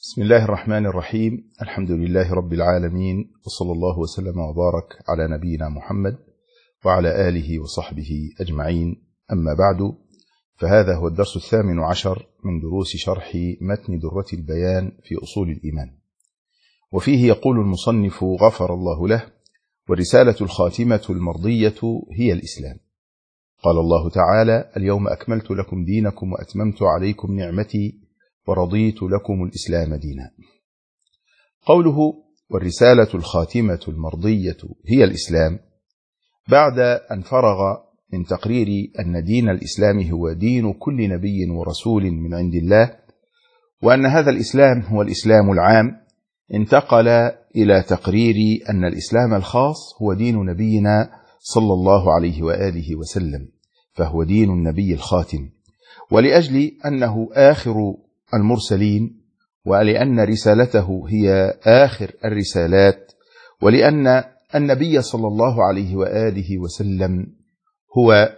بسم الله الرحمن الرحيم. الحمد لله رب العالمين، وصلى الله وسلم وبارك على نبينا محمد وعلى آله وصحبه أجمعين. أما بعد، فهذا هو الدرس 18 من دروس شرح متن درة البيان في أصول الإيمان، وفيه يقول المصنف غفر الله له: والرسالة الخاتمة المرضية هي الإسلام. قال الله تعالى: اليوم أكملت لكم دينكم وأتممت عليكم نعمتي ورضيت لكم الإسلام دينا. قوله والرسالة الخاتمة المرضية هي الإسلام، بعد أن فرغ من تقرير أن دين الإسلام هو دين كل نبي ورسول من عند الله، وأن هذا الإسلام هو الإسلام العام، انتقل إلى تقرير أن الإسلام الخاص هو دين نبينا صلى الله عليه وآله وسلم، فهو دين النبي الخاتم. ولأجل أنه آخر المرسلين، ولأن رسالته هي آخر الرسالات، ولأن النبي صلى الله عليه وآله وسلم هو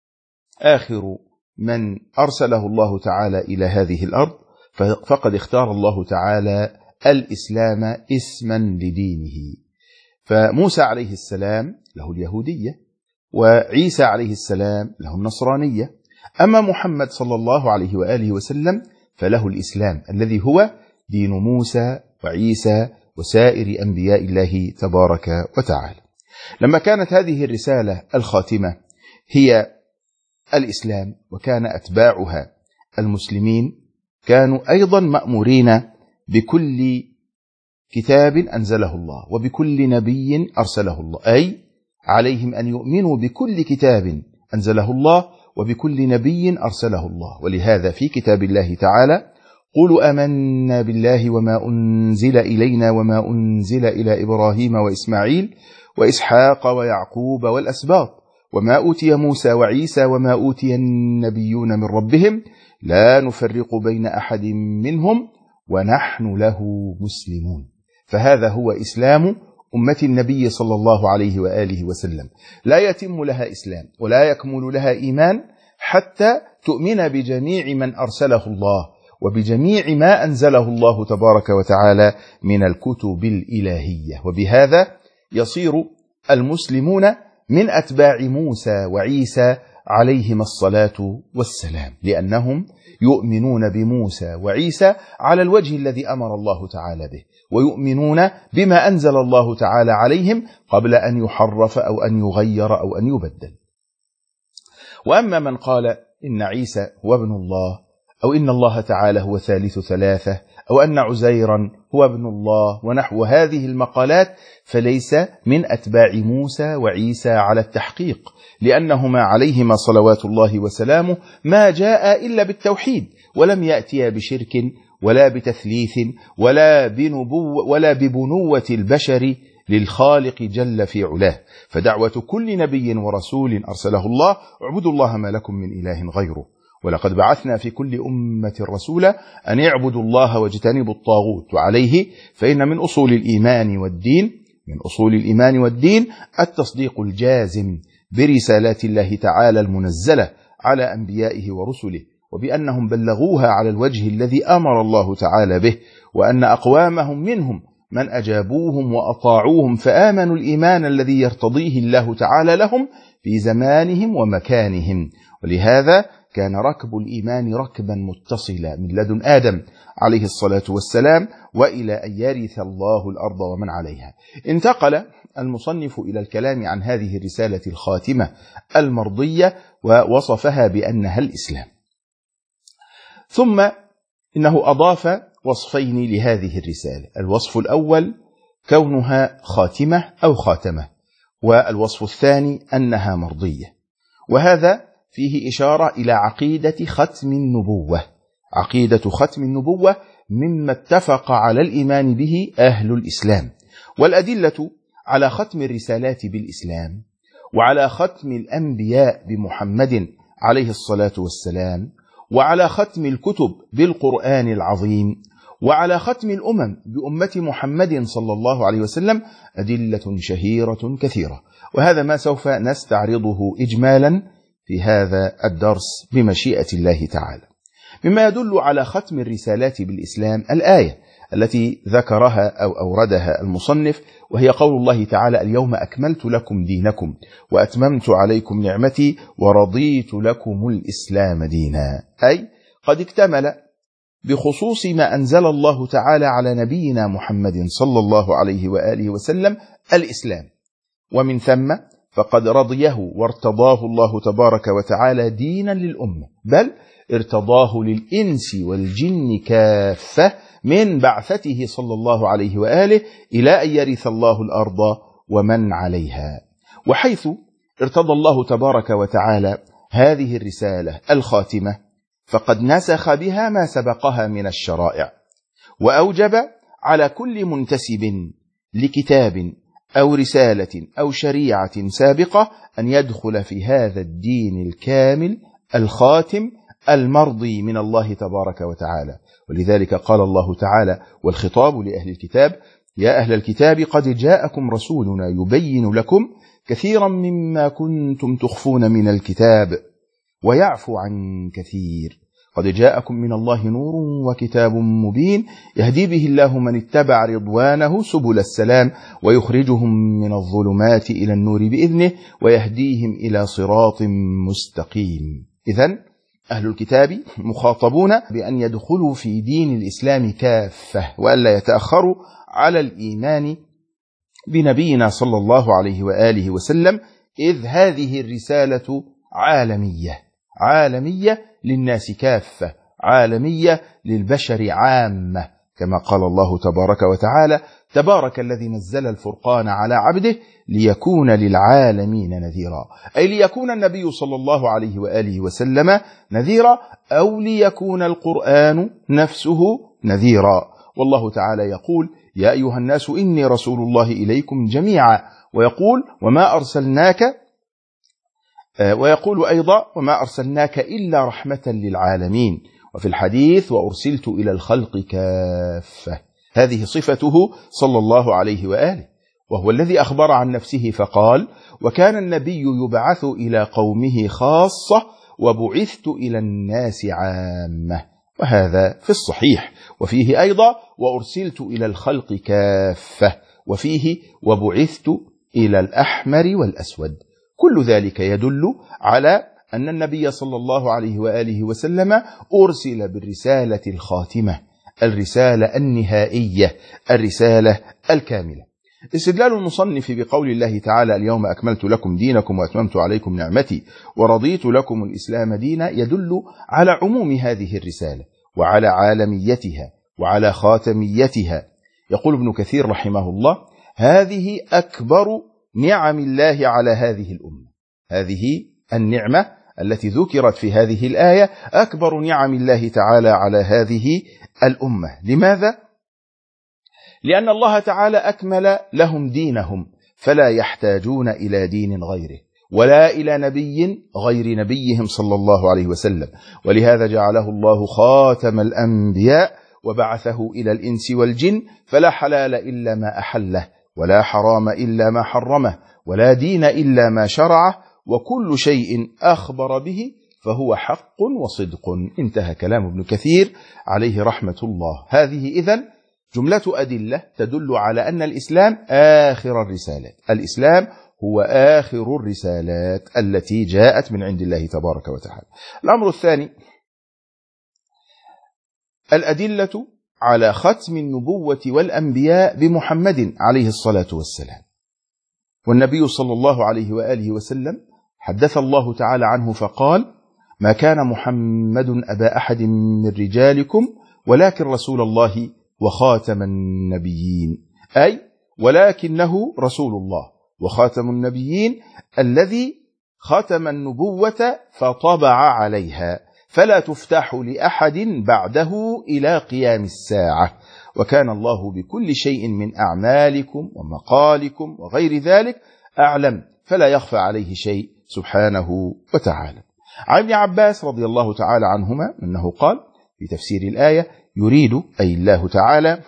آخر من أرسله الله تعالى إلى هذه الأرض، فقد اختار الله تعالى الإسلام اسما لدينه. فموسى عليه السلام له اليهودية، وعيسى عليه السلام له النصرانية، أما محمد صلى الله عليه وآله وسلم فله الإسلام الذي هو دين موسى وعيسى وسائر أنبياء الله تبارك وتعالى. لما كانت هذه الرسالة الخاتمة هي الإسلام، وكان أتباعها المسلمين، كانوا أيضا مأمورين بكل كتاب أنزله الله وبكل نبي أرسله الله، أي عليهم أن يؤمنوا بكل كتاب أنزله الله وبكل نبي أرسله الله. ولهذا في كتاب الله تعالى: قولوا آمنا بالله وما أنزل إلينا وما أنزل إلى إبراهيم وإسماعيل وإسحاق ويعقوب والأسباط وما أوتي موسى وعيسى وما أوتي النبيون من ربهم لا نفرق بين أحد منهم ونحن له مسلمون. فهذا هو إسلام أمة النبي صلى الله عليه وآله وسلم. لا يتم لها إسلام ولا يكمل لها إيمان حتى تؤمن بجميع من أرسله الله وبجميع ما أنزله الله تبارك وتعالى من الكتب الإلهية. وبهذا يصير المسلمون من أتباع موسى وعيسى عليهما الصلاة والسلام، لأنهم يؤمنون بموسى وعيسى على الوجه الذي أمر الله تعالى به، ويؤمنون بما أنزل الله تعالى عليهم قبل أن يحرف أو أن يغير أو أن يبدل. وأما من قال إن عيسى هو ابن الله، أو إن الله تعالى هو ثالث ثلاثة، أو أن عزيرا هو ابن الله ونحو هذه المقالات، فليس من أتباع موسى وعيسى على التحقيق، لأنهما عليهما صلوات الله وسلامه ما جاء إلا بالتوحيد، ولم يأتيا بشرك ولا بتثليث ولا ببنوة البشر للخالق جل في علاه. فدعوة كل نبي ورسول أرسله الله: اعبدوا الله ما لكم من إله غيره، ولقد بعثنا في كل أمة رسولا أن اعبدوا الله واجتنبوا الطاغوت. وعليه فإن من أصول الإيمان والدين التصديق الجازم برسالات الله تعالى المنزلة على أنبيائه ورسله، وبأنهم بلغوها على الوجه الذي أمر الله تعالى به، وأن أقوامهم منهم من أجابوهم وأطاعوهم فآمنوا الإيمان الذي يرتضيه الله تعالى لهم في زمانهم ومكانهم. ولهذا كان ركب الإيمان ركبا متصلا من لدن آدم عليه الصلاة والسلام وإلى أن يرث الله الأرض ومن عليها. انتقل المصنف إلى الكلام عن هذه الرسالة الخاتمة المرضية، ووصفها بأنها الإسلام. ثم إنه أضاف وصفين لهذه الرسالة: الوصف الأول كونها خاتمة أو خاتمة، والوصف الثاني أنها مرضية. وهذا فيه إشارة إلى عقيدة ختم النبوة. عقيدة ختم النبوة مما اتفق على الإيمان به أهل الإسلام، والأدلة على ختم الرسالات بالإسلام، وعلى ختم الأنبياء بمحمد عليه الصلاة والسلام، وعلى ختم الكتب بالقرآن العظيم، وعلى ختم الأمم بأمة محمد صلى الله عليه وسلم أدلة شهيرة كثيرة، وهذا ما سوف نستعرضه إجمالا في هذا الدرس بمشيئة الله تعالى. مما يدل على ختم الرسالات بالإسلام الآية التي ذكرها أو أوردها المصنف، وهي قول الله تعالى: اليوم أكملت لكم دينكم وأتممت عليكم نعمتي ورضيت لكم الإسلام دينا. أي قد اكتمل بخصوص ما أنزل الله تعالى على نبينا محمد صلى الله عليه وآله وسلم الإسلام، ومن ثم فقد رضيه وارتضاه الله تبارك وتعالى دينا للأمة، بل ارتضاه للإنس والجن كافة من بعثته صلى الله عليه وآله إلى أن يرث الله الأرض ومن عليها. وحيث ارتضى الله تبارك وتعالى هذه الرسالة الخاتمة، فقد نسخ بها ما سبقها من الشرائع، وأوجب على كل منتسب لكتاب أو رسالة أو شريعة سابقة أن يدخل في هذا الدين الكامل الخاتم المرضي من الله تبارك وتعالى. ولذلك قال الله تعالى والخطاب لأهل الكتاب: يا أهل الكتاب قد جاءكم رسولنا يبين لكم كثيرا مما كنتم تخفون من الكتاب ويعفو عن كثير، قد جاءكم من الله نور وكتاب مبين يهدي به الله من اتبع رضوانه سبل السلام ويخرجهم من الظلمات إلى النور بإذنه ويهديهم إلى صراط مستقيم. إذن أهل الكتاب مخاطبون بأن يدخلوا في دين الإسلام كافة، وألا يتأخروا على الإيمان بنبينا صلى الله عليه وآله وسلم، إذ هذه الرسالة عالمية للناس كافة، عالمية للبشر عامة، كما قال الله تبارك وتعالى: تبارك الذي نزل الفرقان على عبده ليكون للعالمين نذيرا، أي ليكون النبي صلى الله عليه وآله وسلم نذيرا، أو ليكون القرآن نفسه نذيرا. والله تعالى يقول: يا أيها الناس إني رسول الله إليكم جميعا، ويقول أيضا: وما أرسلناك إلا رحمة للعالمين. وفي الحديث: وأرسلت إلى الخلق كافة. هذه صفته صلى الله عليه وآله، وهو الذي أخبر عن نفسه فقال: وكان النبي يبعث إلى قومه خاصة وبعثت إلى الناس عامة. وهذا في الصحيح. وفيه أيضا: وأرسلت إلى الخلق كافة، وفيه: وبعثت إلى الأحمر والأسود. كل ذلك يدل على أن النبي صلى الله عليه وآله وسلم أرسل بالرسالة الخاتمة، الرسالة النهائية، الرسالة الكاملة. استدلال المصنف بقول الله تعالى: اليوم أكملت لكم دينكم وأتممت عليكم نعمتي ورضيت لكم الإسلام دينا، يدل على عموم هذه الرسالة وعلى عالميتها وعلى خاتميتها. يقول ابن كثير رحمه الله: هذه أكبر نعم الله على هذه الأمة. هذه النعمة التي ذكرت في هذه الآية أكبر نعم الله تعالى على هذه الأمة. لماذا؟ لأن الله تعالى أكمل لهم دينهم، فلا يحتاجون إلى دين غيره ولا إلى نبي غير نبيهم صلى الله عليه وسلم. ولهذا جعله الله خاتم الأنبياء وبعثه إلى الإنس والجن، فلا حلال إلا ما أحله، ولا حرام إلا ما حرمه، ولا دين إلا ما شرعه، وكل شيء أخبر به فهو حق وصدق. انتهى كلام ابن كثير عليه رحمة الله. هذه إذن جملة أدلة تدل على أن الإسلام آخر الرسالات. الإسلام هو آخر الرسالات التي جاءت من عند الله تبارك وتعالى. الأمر الثاني: الأدلة على ختم النبوة والأنبياء بمحمد عليه الصلاة والسلام. والنبي صلى الله عليه وآله وسلم حدث الله تعالى عنه فقال: ما كان محمد أبا أحد من رجالكم ولكن رسول الله وخاتم النبيين، أي ولكنه رسول الله وخاتم النبيين الذي ختم النبوة فطبع عليها، فلا تفتح لأحد بعده إلى قيام الساعة. وكان الله بكل شيء من أعمالكم ومقالكم وغير ذلك أعلم، فلا يخفى عليه شيء سبحانه وتعالى. عن ابن عباس رضي الله تعالى عنهما أنه قال في تفسير الآية: يريد أي الله تعالى: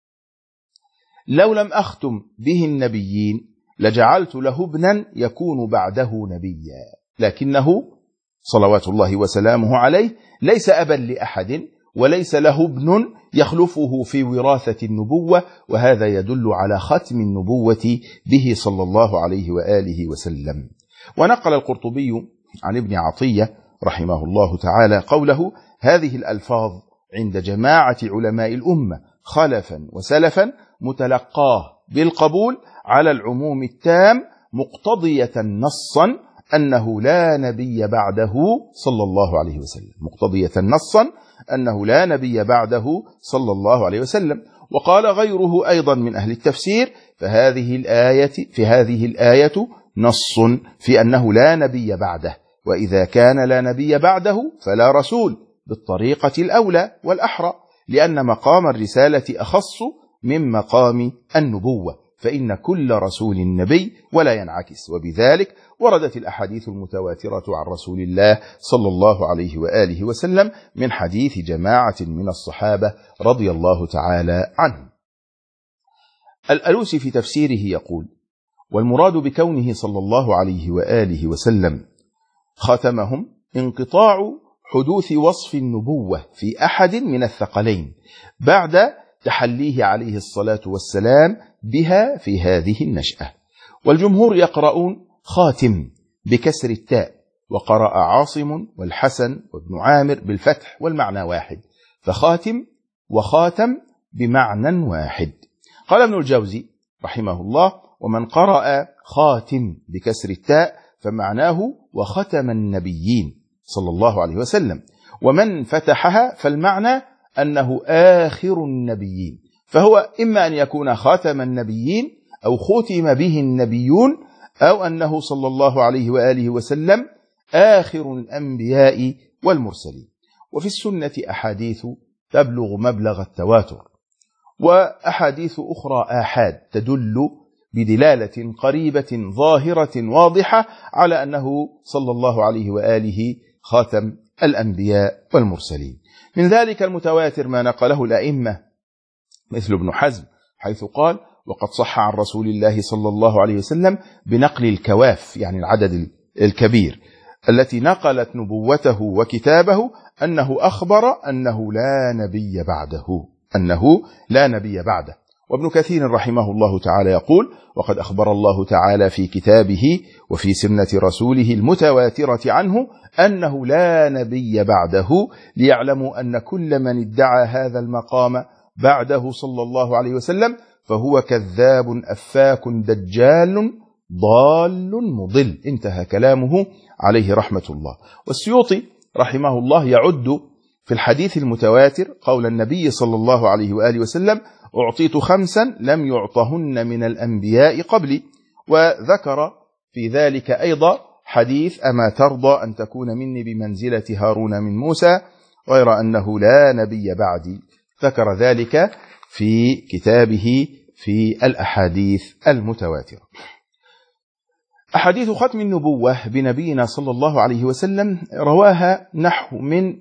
لو لم أختم به النبيين لجعلت له ابنا يكون بعده نبيا، لكنه صلوات الله وسلامه عليه ليس أبا لأحد وليس له ابن يخلفه في وراثة النبوة، وهذا يدل على ختم النبوة به صلى الله عليه وآله وسلم. ونقل القرطبي عن ابن عطية رحمه الله تعالى قوله: هذه الألفاظ عند جماعة علماء الأمة خلفا وسلفا متلقاه بالقبول على العموم التام، مقتضية نصا أنه لا نبي بعده صلى الله عليه وسلم، مقتضية نصا أنه لا نبي بعده صلى الله عليه وسلم. وقال غيره أيضا من أهل التفسير: في هذه الآية نص في أنه لا نبي بعده، وإذا كان لا نبي بعده فلا رسول بالطريقة الأولى والأحرى، لأن مقام الرسالة أخص من مقام النبوة، فإن كل رسول نبي ولا ينعكس. وبذلك وردت الأحاديث المتواترة عن رسول الله صلى الله عليه وآله وسلم من حديث جماعة من الصحابة رضي الله تعالى عنهم. الألوسي في تفسيره يقول: والمراد بكونه صلى الله عليه وآله وسلم خاتمهم انقطاع حدوث وصف النبوة في أحد من الثقلين بعد تحليه عليه الصلاة والسلام بها في هذه النشأة. والجمهور يقرؤون خاتم بكسر التاء، وقرأ عاصم والحسن وابن عامر بالفتح، والمعنى واحد، فخاتم وخاتم بمعنى واحد. قال ابن الجوزي رحمه الله: ومن قرأ خاتم بكسر التاء فمعناه وختم النبيين صلى الله عليه وسلم، ومن فتحها فالمعنى أنه آخر النبيين، فهو إما أن يكون خاتم النبيين أو ختم به النبيون، أو أنه صلى الله عليه وآله وسلم آخر الأنبياء والمرسلين. وفي السنة أحاديث تبلغ مبلغ التواتر، وأحاديث أخرى آحاد تدل بدلالة قريبة ظاهرة واضحة على أنه صلى الله عليه وآله خاتم الأنبياء والمرسلين. من ذلك المتواتر ما نقله الأئمة مثل ابن حزم، حيث قال: وقد صح عن رسول الله صلى الله عليه وسلم بنقل الكواف، يعني العدد الكبير، التي نقلت نبوته وكتابه، أنه أخبر أنه لا نبي بعده. وابن كثير رحمه الله تعالى يقول: وقد أخبر الله تعالى في كتابه وفي سنة رسوله المتواترة عنه أنه لا نبي بعده، ليعلموا أن كل من ادعى هذا المقام بعده صلى الله عليه وسلم فهو كذاب أفاك دجال ضال مضل. انتهى كلامه عليه رحمة الله. والسيوطي رحمه الله يعد في الحديث المتواتر قول النبي صلى الله عليه وآله وسلم: أعطيت 5 لم يعطهن من الأنبياء قبلي. وذكر في ذلك أيضا حديث: أما ترضى أن تكون مني بمنزلة هارون من موسى، غير أنه لا نبي بعدي. ذكر ذلك في كتابه في الأحاديث المتواترة. أحاديث ختم النبوة بنبينا صلى الله عليه وسلم رواها نحو من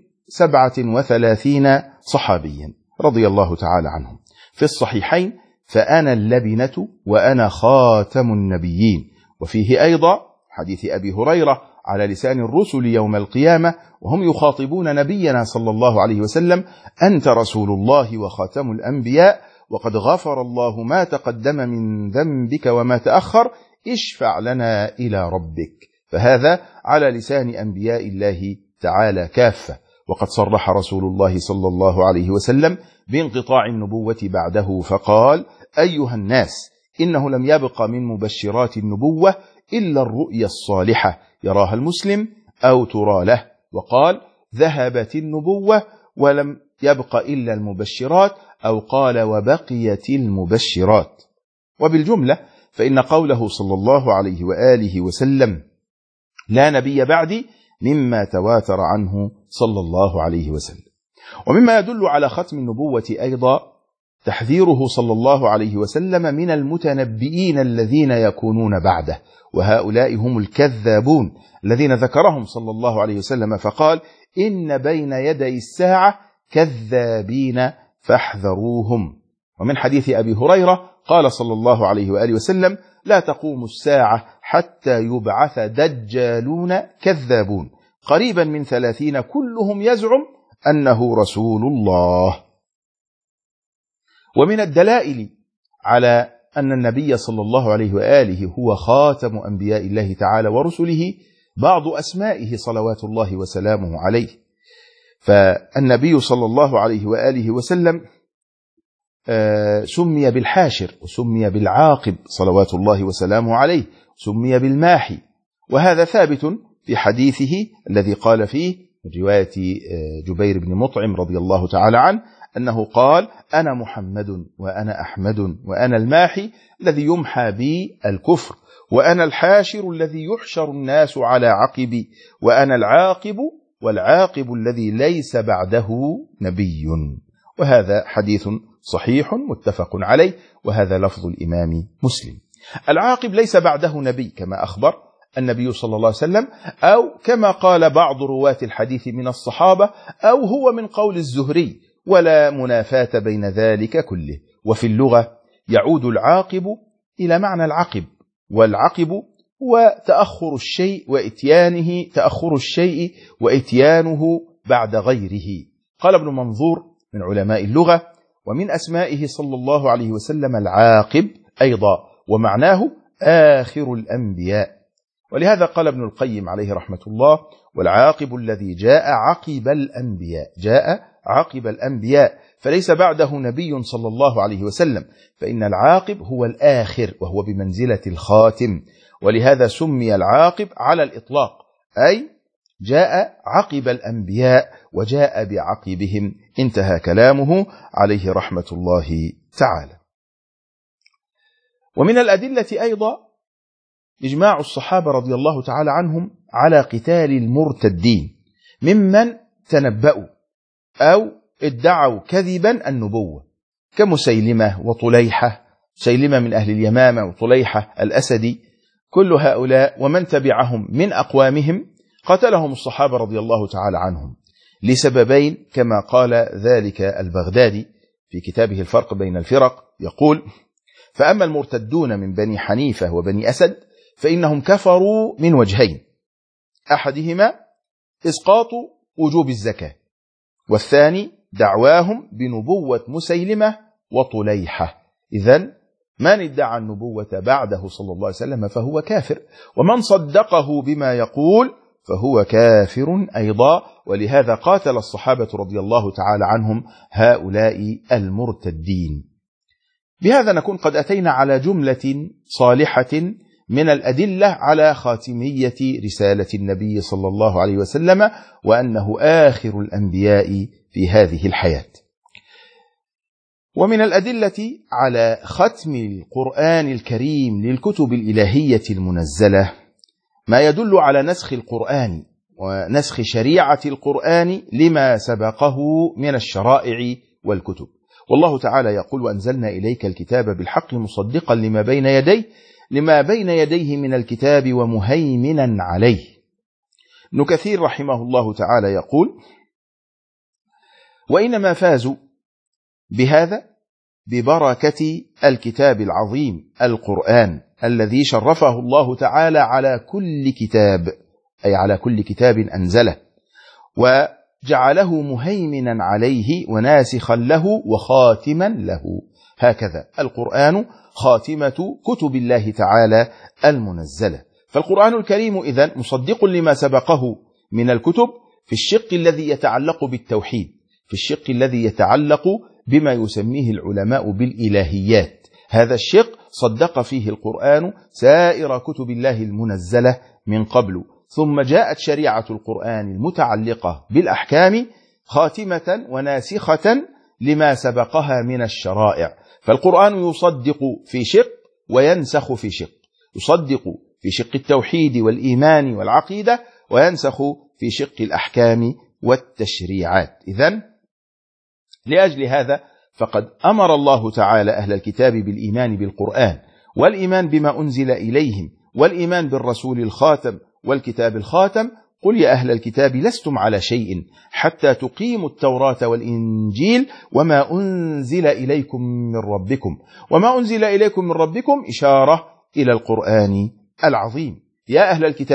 37 صحابيا رضي الله تعالى عنهم في الصحيحين: فأنا اللبنة وأنا خاتم النبيين. وفيه أيضا حديث أبي هريرة على لسان الرسل يوم القيامة وهم يخاطبون نبينا صلى الله عليه وسلم: أنت رسول الله وخاتم الأنبياء، وقد غفر الله ما تقدم من ذنبك وما تأخر، اشفع لنا إلى ربك. فهذا على لسان أنبياء الله تعالى كافة. وقد صرح رسول الله صلى الله عليه وسلم بانقطاع النبوة بعده فقال: أيها الناس، إنه لم يبق من مبشرات النبوة إلا الرؤيا الصالحة يراها المسلم أو ترى له. وقال: ذهبت النبوة ولم يبق إلا المبشرات، أو قال: وبقيت المبشرات. وبالجملة فإن قوله صلى الله عليه وآله وسلم لا نبي بعدي مما تواتر عنه صلى الله عليه وسلم. ومما يدل على ختم النبوة أيضا تحذيره صلى الله عليه وسلم من المتنبئين الذين يكونون بعده، وهؤلاء هم الكذابون الذين ذكرهم صلى الله عليه وسلم فقال: إن بين يدي الساعة كذابين فاحذروهم. ومن حديث أبي هريرة قال صلى الله عليه وآله وسلم: لا تقوم الساعة حتى يبعث دجالون كذابون قريبا من 30 كلهم يزعم أنه رسول الله. ومن الدلائل على أن النبي صلى الله عليه وآله هو خاتم أنبياء الله تعالى ورسله بعض أسمائه صلوات الله وسلامه عليه. فالنبي صلى الله عليه وآله وسلم سمي بالحاشر، وسمي بالعاقب صلوات الله وسلامه عليه، سمي بالماحي، وهذا ثابت في حديثه الذي قال فيه من رواية جبير بن مطعم رضي الله تعالى عنه أنه قال: أنا محمد وأنا أحمد وأنا الماحي الذي يمحى بي الكفر، وأنا الحاشر الذي يحشر الناس على عقبي، وأنا العاقب والعاقب الذي ليس بعده نبي. وهذا حديث صحيح متفق عليه، وهذا لفظ الإمام مسلم. العاقب ليس بعده نبي كما أخبر النبي صلى الله عليه وسلم، أو كما قال بعض رواة الحديث من الصحابة، أو هو من قول الزهري، ولا منافاة بين ذلك كله. وفي اللغة يعود العاقب إلى معنى العقب، والعقب هو تأخر الشيء وإتيانه بعد غيره. قال ابن منظور من علماء اللغة: ومن أسمائه صلى الله عليه وسلم العاقب أيضا، ومعناه آخر الأنبياء. ولهذا قال ابن القيم عليه رحمة الله: والعاقب الذي جاء عقب الأنبياء، فليس بعده نبي صلى الله عليه وسلم، فإن العاقب هو الآخر وهو بمنزلة الخاتم، ولهذا سمي العاقب على الإطلاق، أي جاء عقب الأنبياء وجاء بعقبهم. انتهى كلامه عليه رحمة الله تعالى. ومن الأدلة أيضا إجماع الصحابة رضي الله تعالى عنهم على قتال المرتدين ممن تنبأوا أو ادعوا كذبا النبوة، كمسيلمة وطليحة، مسيلمة من أهل اليمامة وطليحة الأسدي، كل هؤلاء ومن تبعهم من أقوامهم قتلهم الصحابة رضي الله تعالى عنهم لسببين، كما قال ذلك البغدادي في كتابه الفرق بين الفرق، يقول: فأما المرتدون من بني حنيفة وبني أسد فإنهم كفروا من وجهين: أحدهما إسقاط وجوب الزكاة، والثاني دعواهم بنبوة مسيلمة وطليحة. إذن من ادعى النبوة بعده صلى الله عليه وسلم فهو كافر، ومن صدقه بما يقول فهو كافر أيضا. ولهذا قاتل الصحابة رضي الله تعالى عنهم هؤلاء المرتدين. بهذا نكون قد أتينا على جملة صالحة من الأدلة على خاتمية رسالة النبي صلى الله عليه وسلم، وأنه آخر الأنبياء في هذه الحياة. ومن الأدلة على ختم القرآن الكريم للكتب الإلهية المنزلة ما يدل على نسخ القرآن ونسخ شريعة القرآن لما سبقه من الشرائع والكتب. والله تعالى يقول: وأنزلنا إليك الكتاب بالحق مصدقا لما بين يديه من الكتاب ومهيمنا عليه. ابن كثير رحمه الله تعالى يقول: وإنما فازوا بهذا ببركة الكتاب العظيم القرآن الذي شرفه الله تعالى على كل كتاب، أي على كل كتاب أنزله، وجعله مهيمنا عليه وناسخا له وخاتما له. هكذا القرآن خاتمة كتب الله تعالى المنزلة. فالقرآن الكريم إذن مصدق لما سبقه من الكتب في الشق الذي يتعلق بالتوحيد، في الشق الذي يتعلق بما يسميه العلماء بالإلهيات. هذا الشق صدق فيه القرآن سائر كتب الله المنزلة من قبل، ثم جاءت شريعة القرآن المتعلقة بالأحكام خاتمة وناسخة لما سبقها من الشرائع. فالقرآن يصدق في شق وينسخ في شق، يصدق في شق التوحيد والإيمان والعقيدة، وينسخ في شق الأحكام والتشريعات. إذن لأجل هذا فقد أمر الله تعالى أهل الكتاب بالإيمان بالقرآن، والإيمان بما أنزل إليهم، والإيمان بالرسول الخاتم والكتاب الخاتم. قل يا أهل الكتاب لستم على شيء حتى تقيموا التوراة والإنجيل وما أنزل إليكم من ربكم. وما أنزل إليكم من ربكم إشارة إلى القرآن العظيم. يا أهل الكتاب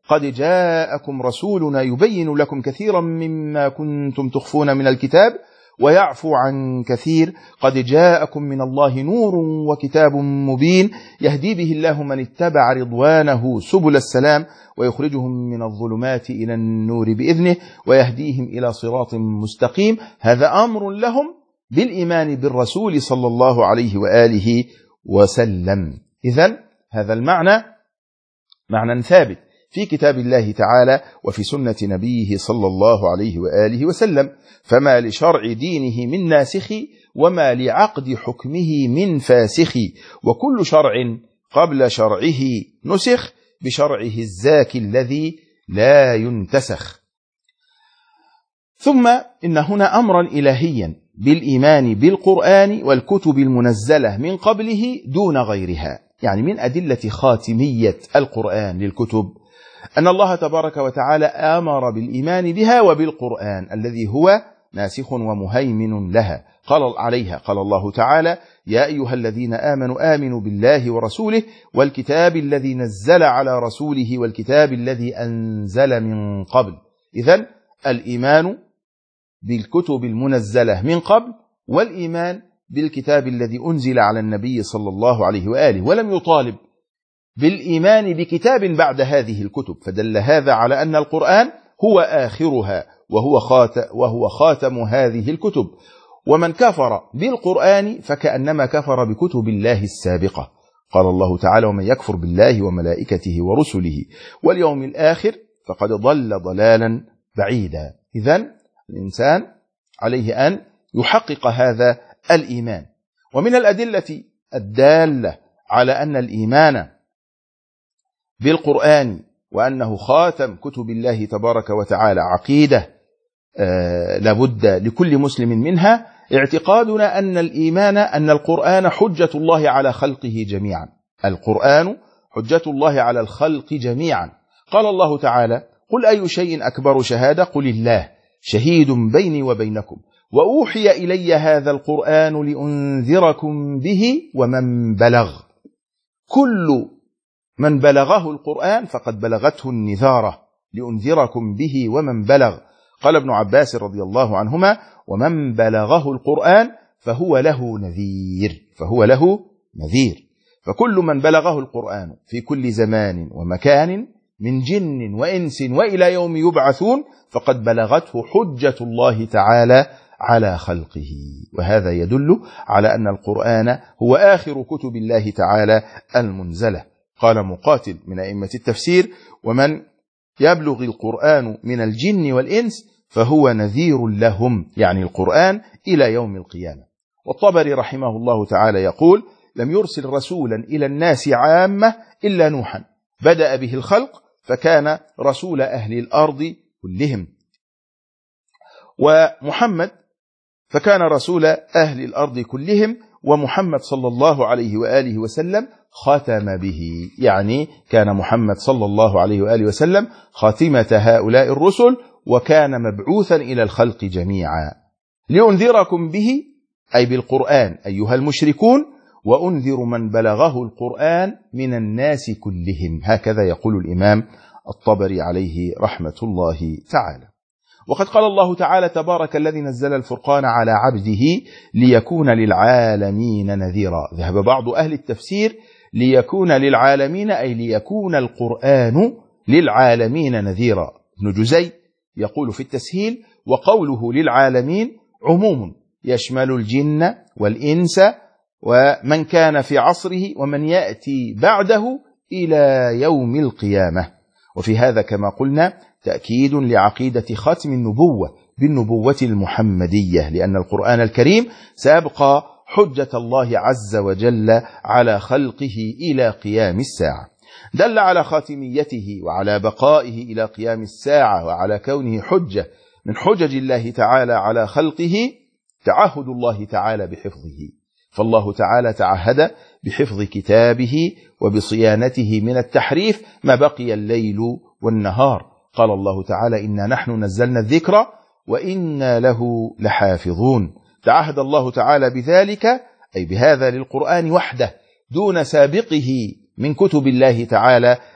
قد جاءكم رسولنا يبين لكم كثيرا مما كنتم تخفون من الكتاب ويعفو عن كثير. قد جاءكم من الله نور وكتاب مبين يهدي به الله من اتبع رضوانه سبل السلام ويخرجهم من الظلمات إلى النور بإذنه ويهديهم إلى صراط مستقيم. هذا أمر لهم بالإيمان بالرسول صلى الله عليه وآله وسلم. إذن هذا المعنى معنى ثابت في كتاب الله تعالى وفي سنة نبيه صلى الله عليه وآله وسلم. فما لشرع دينه من ناسخ وما لعقد حكمه من فاسخ، وكل شرع قبل شرعه نسخ بشرعه الزاكي الذي لا ينتسخ. ثم إن هنا أمرا إلهيا بالإيمان بالقرآن والكتب المنزلة من قبله دون غيرها. يعني من أدلة خاتمية القرآن للكتب أن الله تبارك وتعالى أمر بالإيمان بها وبالقرآن الذي هو ناسخ ومهيمن لها. قال الله تعالى: يا أيها الذين آمنوا بالله ورسوله والكتاب الذي نزل على رسوله والكتاب الذي أنزل من قبل. إذن الإيمان بالكتب المنزلة من قبل والإيمان بالكتاب الذي أنزل على النبي صلى الله عليه وآله، ولم يطالب بالإيمان بكتاب بعد هذه الكتب، فدل هذا على أن القرآن هو آخرها وهو خاتم هذه الكتب. ومن كفر بالقرآن فكأنما كفر بكتب الله السابقة. قال الله تعالى: ومن يكفر بالله وملائكته ورسله واليوم الآخر فقد ضل ضلالا بعيدا. إذن الإنسان عليه أن يحقق هذا الإيمان. ومن الأدلة الدالة على أن الإيمان بالقرآن وأنه خاتم كتب الله تبارك وتعالى عقيدة لابد لكل مسلم منها اعتقادنا أن القرآن حجة الله على خلقه جميعا. القرآن حجة الله على الخلق جميعا. قال الله تعالى: قل أي شيء أكبر شهادة قل الله شهيد بيني وبينكم وأوحي إلي هذا القرآن لأنذركم به ومن بلغ. كل من بلغه القرآن فقد بلغته النذارة لأنذركم به ومن بلغ. قال ابن عباس رضي الله عنهما: ومن بلغه القرآن فهو له نذير. فكل من بلغه القرآن في كل زمان ومكان من جن وإنس وإلى يوم يبعثون فقد بلغته حجة الله تعالى على خلقه. وهذا يدل على أن القرآن هو آخر كتب الله تعالى المنزلة. قال مقاتل من أئمة التفسير: ومن يبلغ القرآن من الجن والإنس فهو نذير لهم، يعني القرآن إلى يوم القيامة. والطبري رحمه الله تعالى يقول: لم يرسل رسولا إلى الناس عامة إلا نوحا، بدأ به الخلق فكان رسول أهل الأرض كلهم، ومحمد فكان رسول أهل الأرض كلهم، ومحمد صلى الله عليه وآله وسلم ختم به، يعني كان محمد صلى الله عليه وآله وسلم خاتمة هؤلاء الرسل وكان مبعوثا إلى الخلق جميعا. لأنذركم به أي بالقرآن أيها المشركون، وأنذر من بلغه القرآن من الناس كلهم. هكذا يقول الإمام الطبري عليه رحمة الله تعالى. وقد قال الله تعالى: تبارك الذي نزل الفرقان على عبده ليكون للعالمين نذيرا. ذهب بعض أهل التفسير ليكون للعالمين أي ليكون القرآن للعالمين نذيرا. ابن جزي يقول في التسهيل: وقوله للعالمين عموم يشمل الجن والإنس ومن كان في عصره ومن يأتي بعده إلى يوم القيامة. وفي هذا كما قلنا تأكيد لعقيدة ختم النبوة بالنبوة المحمدية، لأن القرآن الكريم سيبقى حجة الله عز وجل على خلقه إلى قيام الساعة. دل على خاتميته وعلى بقائه إلى قيام الساعة وعلى كونه حجة من حجج الله تعالى على خلقه تعهد الله تعالى بحفظه. فالله تعالى تعهد بحفظ كتابه وبصيانته من التحريف ما بقي الليل والنهار. قال الله تعالى: إنا نحن نزلنا الذكر وإنا له لحافظون. تعهد الله تعالى بذلك أي بهذا للقرآن وحده دون سابقه من كتب الله تعالى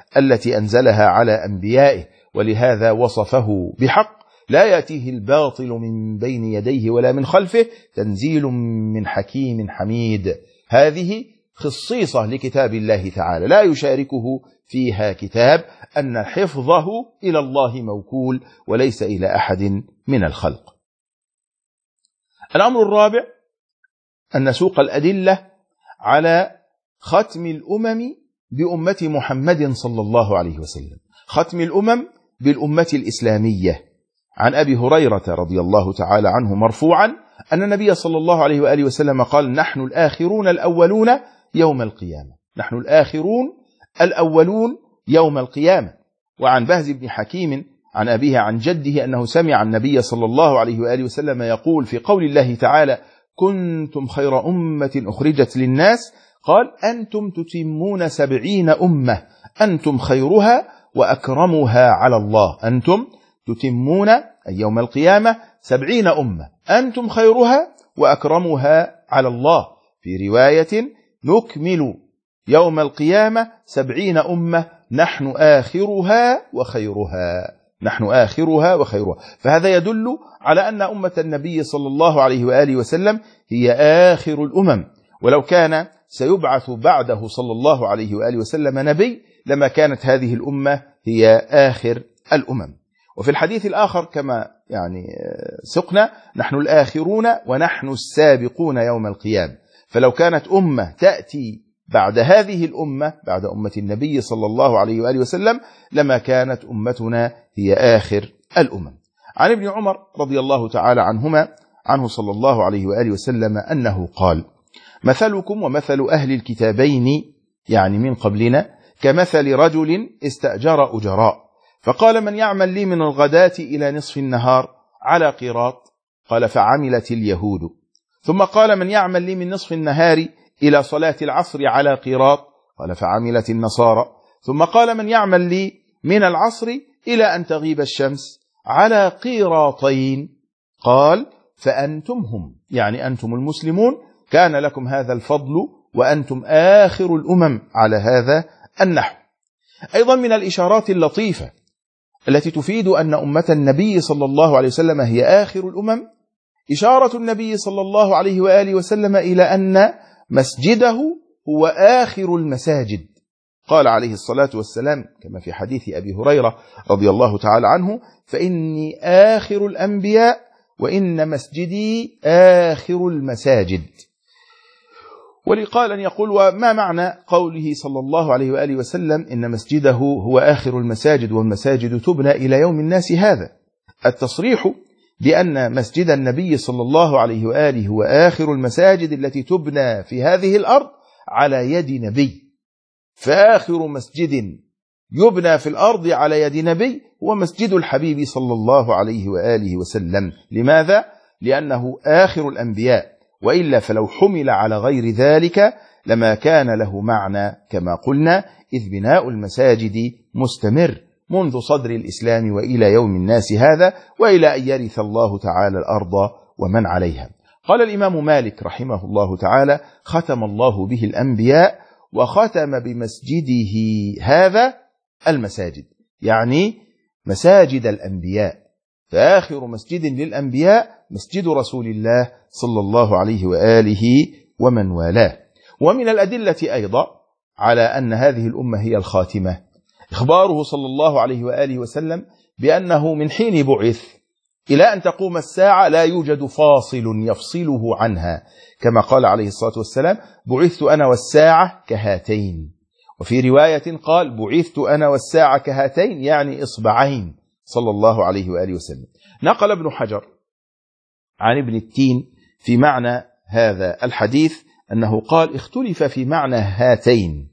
التي أنزلها على أنبيائه، ولهذا وصفه بحق: لا يأتيه الباطل من بين يديه ولا من خلفه، تنزيل من حكيم حميد. هذه خصيصة لكتاب الله تعالى لا يشاركه فيها كتاب، أن حفظه إلى الله موكول وليس إلى أحد من الخلق. الأمر الرابع أن نسوق الأدلة على ختم الأمم بأمة محمد صلى الله عليه وسلم، ختم الأمم بالأمة الإسلامية. عن أبي هريرة رضي الله تعالى عنه مرفوعا أن النبي صلى الله عليه وآله وسلم قال: نحن الآخرون الأولون يوم القيامة، نحن الآخرون الأولون يوم القيامة. وعن بهز بن حكيم عن أبيه عن جده أنه سمع النبي صلى الله عليه وآله وسلم يقول في قول الله تعالى: كنتم خير أمة أخرجت للناس، قال: أنتم تتمون 70 أمة، أنتم خيرها وأكرمها على الله. أنتم تتمون أي يوم القيامة 70 أمة، أنتم خيرها وأكرمها على الله. في رواية: نكمل يوم القيامة 70 أمة، نحن آخرها وخيرها، نحن آخرها وخيرها. فهذا يدل على أن أمة النبي صلى الله عليه وآله وسلم هي آخر الأمم، ولو كان سيبعث بعده صلى الله عليه وآله وسلم نبي لما كانت هذه الأمة هي آخر الأمم. وفي الحديث الآخر كما سقنا: نحن الآخرون ونحن السابقون يوم القيامة. فلو كانت أمة تأتي بعد هذه الأمة، بعد أمة النبي صلى الله عليه وآله وسلم، لما كانت أمتنا هي آخر الأمم. عن ابن عمر رضي الله تعالى عنه صلى الله عليه وآله وسلم أنه قال: مثلكم ومثل أهل الكتابين، يعني من قبلنا، كمثل رجل استأجر أجراء، فقال: من يعمل لي من الغداة إلى نصف النهار على قيراط؟ قال: فعملت اليهود. ثم قال: من يعمل لي من نصف النهار إلى صلاة العصر على قيراط؟ قال: فعملت النصارى. ثم قال: من يعمل لي من العصر إلى أن تغيب الشمس على قيراطين؟ قال: فأنتم هم، يعني أنتم المسلمون، كان لكم هذا الفضل وأنتم آخر الأمم على هذا النحو. أيضا من الإشارات اللطيفة التي تفيد أن أمة النبي صلى الله عليه وسلم هي آخر الأمم إشارة النبي صلى الله عليه وآله وسلم إلى أن مسجده هو آخر المساجد. قال عليه الصلاة والسلام كما في حديث أبي هريرة رضي الله تعالى عنه: فإني آخر الأنبياء وإن مسجدي آخر المساجد. ولقال أن يقول: وما معنى قوله صلى الله عليه وآله وسلم إن مسجده هو آخر المساجد والمساجد تبنى إلى يوم الناس؟ هذا التصريح بأن مسجد النبي صلى الله عليه وآله هو آخر المساجد التي تبنى في هذه الأرض على يد نبي. فآخر مسجد يبنى في الأرض على يد نبي هو مسجد الحبيب صلى الله عليه وآله وسلم. لماذا؟ لأنه آخر الأنبياء، وإلا فلو حمل على غير ذلك لما كان له معنى كما قلنا، إذ بناء المساجد مستمر منذ صدر الإسلام وإلى يوم الناس هذا، وإلى أن يرث الله تعالى الأرض ومن عليها. قال الإمام مالك رحمه الله تعالى: ختم الله به الأنبياء وختم بمسجده هذا المساجد، يعني مساجد الأنبياء. فآخر مسجد للأنبياء مسجد رسول الله صلى الله عليه وآله ومن والاه. ومن الأدلة أيضا على أن هذه الأمة هي الخاتمة إخباره صلى الله عليه وآله وسلم بأنه من حين بعث إلى أن تقوم الساعة لا يوجد فاصل يفصله عنها، كما قال عليه الصلاة والسلام: بعثت أنا والساعة كهاتين. وفي رواية قال: بعثت أنا والساعة كهاتين، يعني إصبعين، صلى الله عليه وآله وسلم. نقل ابن حجر عن ابن التين في معنى هذا الحديث أنه قال: اختلف في معنى هاتين،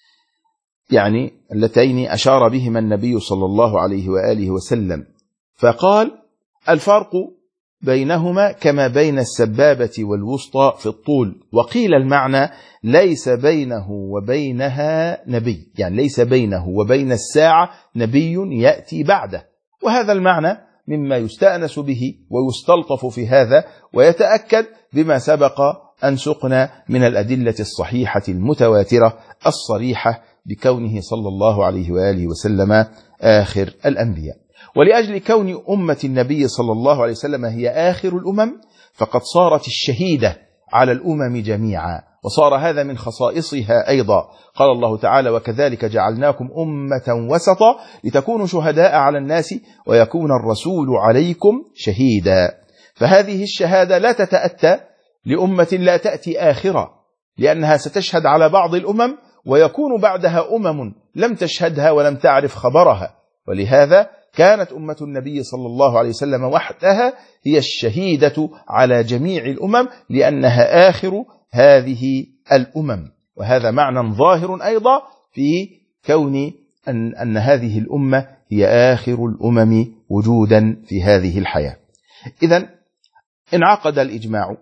يعني اللتين أشار بهما النبي صلى الله عليه وآله وسلم، فقال: الفرق بينهما كما بين السبابة والوسطى في الطول. وقيل المعنى: ليس بينه وبينها نبي، يعني ليس بينه وبين الساعة نبي يأتي بعده. وهذا المعنى مما يستأنس به ويستلطف في هذا ويتأكد بما سبق أن سقنا من الأدلة الصحيحة المتواترة الصريحة بكونه صلى الله عليه وآله وسلم آخر الأنبياء. ولأجل كون أمة النبي صلى الله عليه وسلم هي آخر الأمم فقد صارت الشهيدة على الأمم جميعا، وصار هذا من خصائصها أيضا. قال الله تعالى: وكذلك جعلناكم أمة وسطا لتكونوا شهداء على الناس ويكون الرسول عليكم شهيدا. فهذه الشهادة لا تتأتى لأمة لا تأتي آخرة، لأنها ستشهد على بعض الأمم ويكون بعدها أمم لم تشهدها ولم تعرف خبرها. ولهذا كانت أمة النبي صلى الله عليه وسلم وحدها هي الشهيدة على جميع الأمم، لأنها آخر هذه الأمم. وهذا معنى ظاهر أيضا في كون أن هذه الأمة هي آخر الأمم وجودا في هذه الحياة. إذن انعقد الإجماع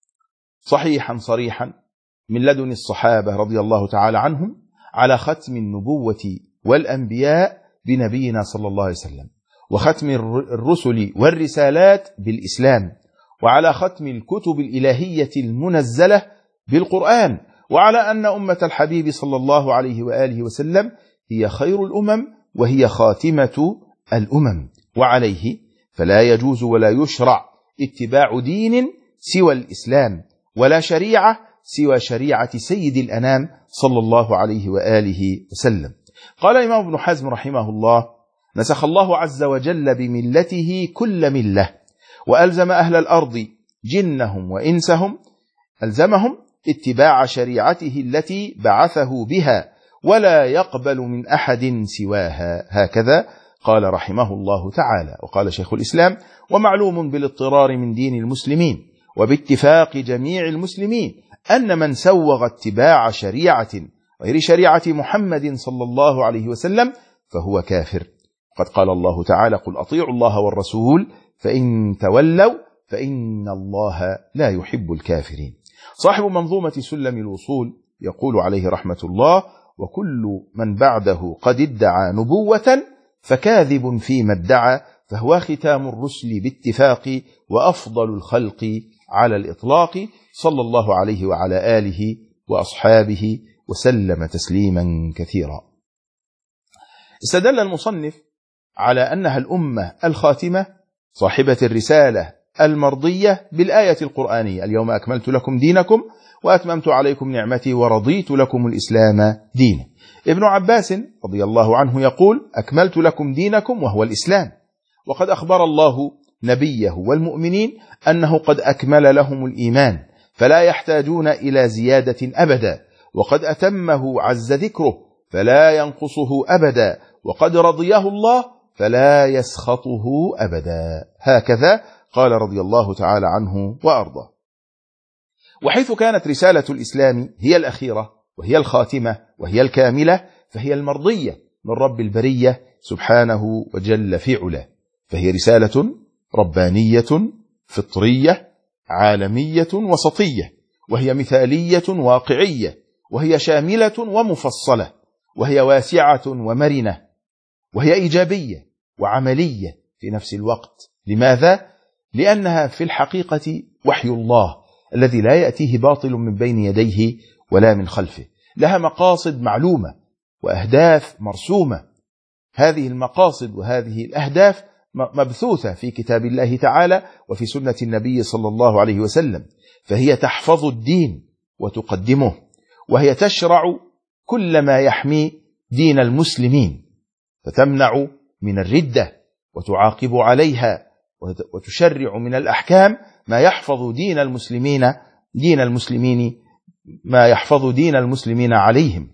صحيحا صريحا من لدن الصحابة رضي الله تعالى عنهم على ختم النبوة والأنبياء بنبينا صلى الله عليه وسلم، وختم الرسل والرسالات بالإسلام، وعلى ختم الكتب الإلهية المنزلة بالقرآن، وعلى أن أمة الحبيب صلى الله عليه وآله وسلم هي خير الأمم وهي خاتمة الأمم. وعليه فلا يجوز ولا يشرع اتباع دين سوى الإسلام، ولا شريعة سوى شريعة سيد الأنام صلى الله عليه وآله وسلم. قال الإمام ابن حزم رحمه الله: نسخ الله عز وجل بملته كل ملة، وألزم أهل الأرض جنهم وإنسهم، ألزمهم اتباع شريعته التي بعثه بها، ولا يقبل من أحد سواها. هكذا قال رحمه الله تعالى. وقال شيخ الإسلام: ومعلوم بالاضطرار من دين المسلمين وباتفاق جميع المسلمين أن من سوغ اتباع شريعة غير شريعة محمد صلى الله عليه وسلم فهو كافر. قد قال الله تعالى: قل أطيعوا الله والرسول فإن تولوا فإن الله لا يحب الكافرين. صاحب منظومة سلم الوصول يقول عليه رحمة الله: وكل من بعده قد ادعى نبوة فكاذب فيما ادعى، فهو ختام الرسل باتفاق وأفضل الخلق على الإطلاق، صلى الله عليه وعلى آله وأصحابه وسلم تسليما كثيرا. استدل المصنف على أنها الأمة الخاتمة صاحبة الرسالة المرضية بالآية القرآنية: اليوم أكملت لكم دينكم وأتممت عليكم نعمتي ورضيت لكم الإسلام دينا. ابن عباس رضي الله عنه يقول: أكملت لكم دينكم، وهو الإسلام. وقد أخبر الله نبيه والمؤمنين أنه قد أكمل لهم الإيمان فلا يحتاجون إلى زيادة أبدا، وقد أتمه عز ذكره فلا ينقصه أبدا، وقد رضيه الله فلا يسخطه أبدا. هكذا قال رضي الله تعالى عنه وأرضاه. وحيث كانت رسالة الإسلام هي الأخيرة وهي الخاتمة وهي الكاملة، فهي المرضية من رب البرية سبحانه وجل في علاه، فهي رسالة ربانية فطرية عالمية وسطية، وهي مثالية واقعية، وهي شاملة ومفصلة، وهي واسعة ومرنة، وهي إيجابية وعملية في نفس الوقت. لماذا؟ لأنها في الحقيقة وحي الله الذي لا يأتيه باطل من بين يديه ولا من خلفه، لها مقاصد معلومة وأهداف مرسومة. هذه المقاصد وهذه الأهداف مبثوثة في كتاب الله تعالى وفي سنة النبي صلى الله عليه وسلم، فهي تحفظ الدين وتقدمه، وهي تشرع كل ما يحمي دين المسلمين، فتمنع من الردة وتعاقب عليها، وتشرع من الأحكام ما يحفظ دين المسلمين عليهم.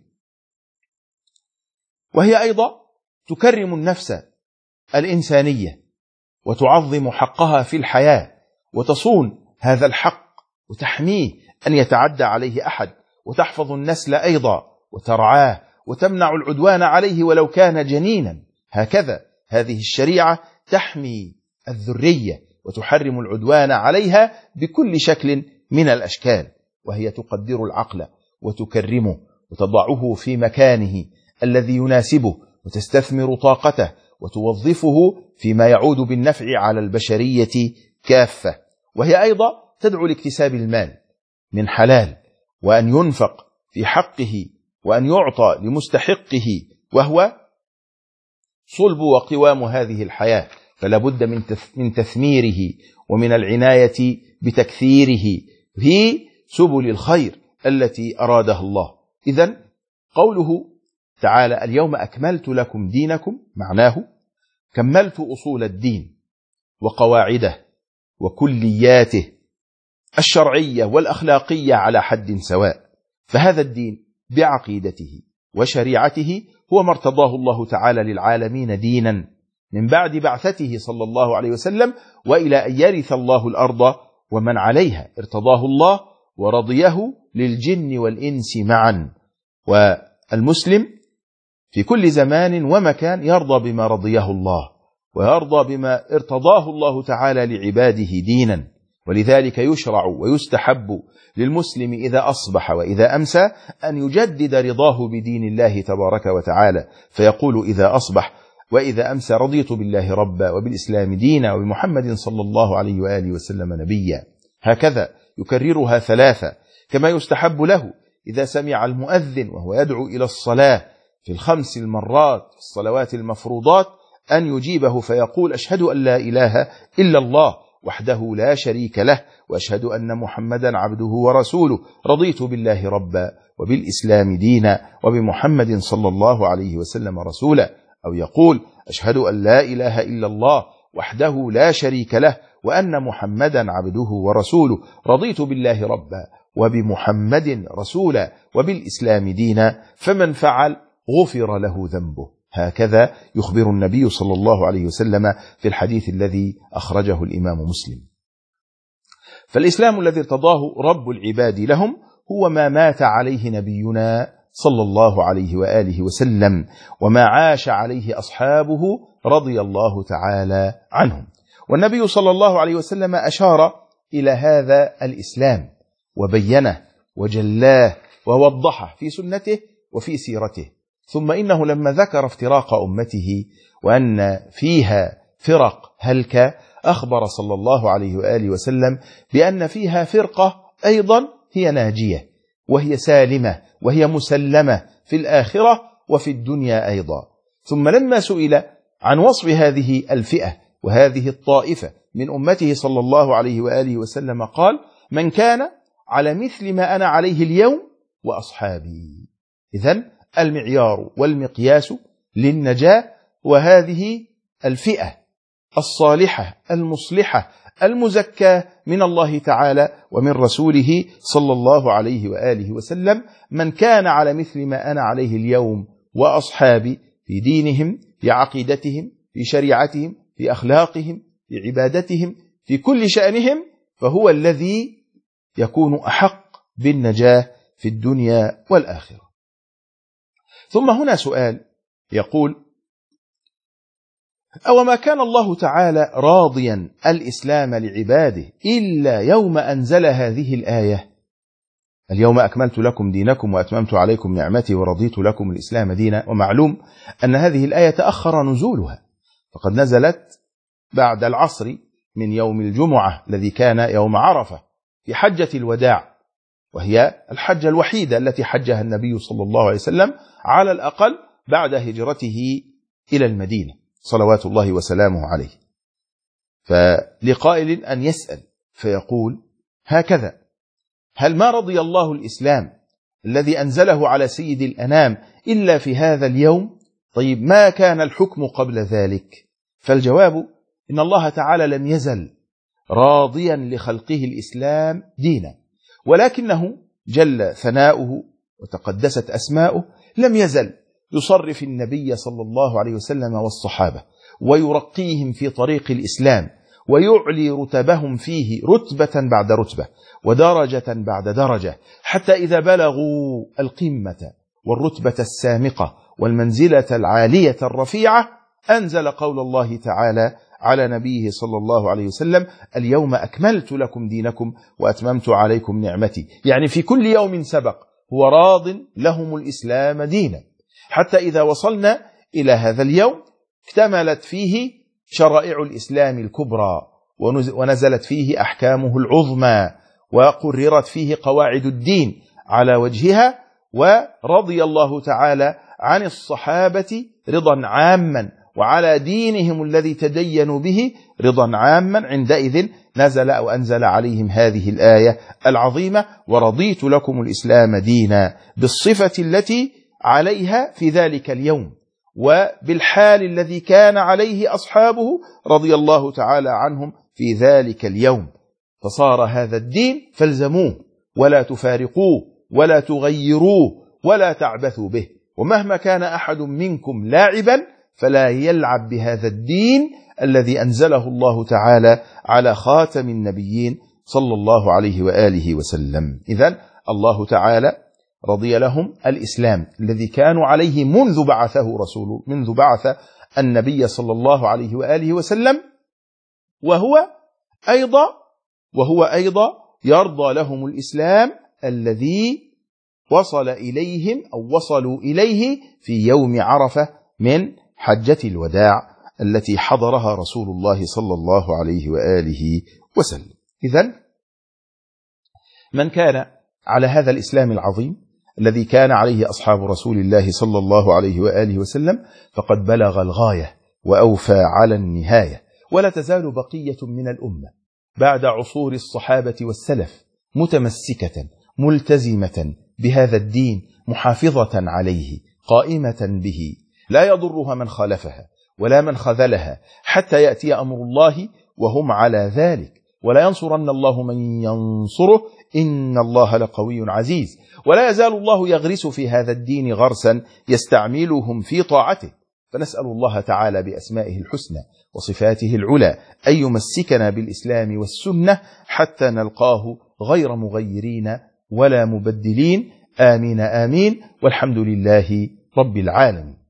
وهي أيضا تكرم النفس الإنسانية وتعظم حقها في الحياة، وتصون هذا الحق وتحميه أن يتعدى عليه أحد، وتحفظ النسل أيضا وترعاه، وتمنع العدوان عليه ولو كان جنينا. هكذا هذه الشريعة تحمي الذرية وتحرم العدوان عليها بكل شكل من الأشكال، وهي تقدر العقل وتكرمه وتضعه في مكانه الذي يناسبه، وتستثمر طاقته وتوظفه فيما يعود بالنفع على البشرية كافة. وهي أيضا تدعو لاكتساب المال من حلال، وأن ينفق في حقه وأن يعطى لمستحقه، وهو صلب وقوام هذه الحياة، فلا بد من تثميره ومن العناية بتكثيره في سبل الخير التي أرادها الله. إذن قوله تعالى اليوم أكملت لكم دينكم معناه كملت أصول الدين وقواعده وكلياته الشرعية والأخلاقية على حد سواء، فهذا الدين بعقيدته وشريعته هو ما ارتضاه الله تعالى للعالمين دينا من بعد بعثته صلى الله عليه وسلم وإلى أن يرث الله الأرض ومن عليها، ارتضاه الله ورضيه للجن والإنس معا. والمسلم في كل زمان ومكان يرضى بما رضيه الله ويرضى بما ارتضاه الله تعالى لعباده دينا، ولذلك يشرع ويستحب للمسلم إذا أصبح وإذا أمسى أن يجدد رضاه بدين الله تبارك وتعالى، فيقول إذا أصبح وإذا أمسى رضيت بالله ربا وبالإسلام دينا وبمحمد صلى الله عليه وآله وسلم نبيا، هكذا يكررها ثلاثة. كما يستحب له إذا سمع المؤذن وهو يدعو إلى الصلاة في ال5 مرات في الصلوات المفروضات أن يجيبه فيقول أشهد أن لا إله إلا الله وحده لا شريك له وأشهد أن محمدا عبده ورسوله رضيت بالله ربا وبالإسلام دينا وبمحمد صلى الله عليه وسلم رسولا، أو يقول أشهد أن لا إله إلا الله وحده لا شريك له وأن محمدا عبده ورسوله رضيت بالله ربا وبمحمد رسولا وبالإسلام دينا، فمن فعل غفر له ذنبه. هكذا يخبر النبي صلى الله عليه وسلم في الحديث الذي أخرجه الإمام مسلم. فالإسلام الذي ارتضاه رب العباد لهم هو ما مات عليه نبينا صلى الله عليه وآله وسلم وما عاش عليه أصحابه رضي الله تعالى عنهم. والنبي صلى الله عليه وسلم أشار إلى هذا الإسلام وبينه وجلاه ووضحه في سنته وفي سيرته. ثم إنه لما ذكر افتراق أمته وأن فيها فرق هلك أخبر صلى الله عليه وآله وسلم بأن فيها فرقة أيضا هي ناجية وهي سالمة وهي مسلمة في الآخرة وفي الدنيا أيضا. ثم لما سئل عن وصف هذه الفئة وهذه الطائفة من أمته صلى الله عليه وآله وسلم قال من كان على مثل ما أنا عليه اليوم وأصحابي. إذن المعيار والمقياس للنجاة وهذه الفئة الصالحة المصلحة المزكاة من الله تعالى ومن رسوله صلى الله عليه وآله وسلم، من كان على مثل ما أنا عليه اليوم وأصحابي في دينهم في عقيدتهم في شريعتهم في أخلاقهم في عبادتهم في كل شأنهم، فهو الذي يكون أحق بالنجاة في الدنيا والآخرة. ثم هنا سؤال يقول أو ما كان الله تعالى راضيا الإسلام لعباده إلا يوم أنزل هذه الآية اليوم أكملت لكم دينكم وأتممت عليكم نعمتي ورضيت لكم الإسلام دينا. ومعلوم أن هذه الآية تأخر نزولها، فقد نزلت بعد العصر من يوم الجمعة الذي كان يوم عرفة في حجة الوداع، وهي الحجة الوحيدة التي حجها النبي صلى الله عليه وسلم على الأقل بعد هجرته إلى المدينة صلوات الله وسلامه عليه. فلقائل أن يسأل فيقول هكذا هل ما رضي الله الإسلام الذي أنزله على سيد الأنام إلا في هذا اليوم؟ طيب ما كان الحكم قبل ذلك؟ فالجواب إن الله تعالى لم يزل راضيا لخلقه الإسلام دينا، ولكنه جل ثناؤه وتقدست أسماؤه لم يزل يصرف النبي صلى الله عليه وسلم والصحابة ويرقيهم في طريق الإسلام ويعلي رتبهم فيه رتبة بعد رتبة ودرجة بعد درجة، حتى إذا بلغوا القمة والرتبة السامقة والمنزلة العالية الرفيعة أنزل قول الله تعالى على نبيه صلى الله عليه وسلم اليوم أكملت لكم دينكم وأتممت عليكم نعمتي. يعني في كل يوم سبق هو راض لهم الإسلام دينا، حتى إذا وصلنا إلى هذا اليوم اكتملت فيه شرائع الإسلام الكبرى ونزلت فيه أحكامه العظمى وقررت فيه قواعد الدين على وجهها، ورضي الله تعالى عن الصحابة رضا عاما، وعلى دينهم الذي تدينوا به رضا عاما، عندئذ نزل أو أنزل عليهم هذه الآية العظيمة: ورضيت لكم الإسلام دينا، بالصفة التي عليها في ذلك اليوم وبالحال الذي كان عليه أصحابه رضي الله تعالى عنهم في ذلك اليوم. فصار هذا الدين فالزموه ولا تفارقوه ولا تغيروه ولا تعبثوا به، ومهما كان أحد منكم لاعبا فلا يلعب بهذا الدين الذي أنزله الله تعالى على خاتم النبيين صلى الله عليه وآله وسلم. إذن الله تعالى رضي لهم الإسلام الذي كانوا عليه منذ بعث النبي صلى الله عليه وآله وسلم، وهو أيضا يرضى لهم الإسلام الذي وصلوا إليه في يوم عرفة من حجة الوداع التي حضرها رسول الله صلى الله عليه وآله وسلم. إذن من كان على هذا الإسلام العظيم الذي كان عليه أصحاب رسول الله صلى الله عليه وآله وسلم فقد بلغ الغاية وأوفى على النهاية. ولا تزال بقية من الأمة بعد عصور الصحابة والسلف متمسكة ملتزمة بهذا الدين، محافظة عليه، قائمة به، لا يضرها من خالفها ولا من خذلها حتى يأتي أمر الله وهم على ذلك. ولا ينصرن الله من ينصره إن الله لقوي عزيز. ولا يزال الله يغرس في هذا الدين غرسا يستعملهم في طاعته. فنسأل الله تعالى بأسمائه الحسنى وصفاته العلى أن يمسكنا بالإسلام والسنة حتى نلقاه غير مغيرين ولا مبدلين. آمين آمين، والحمد لله رب العالمين.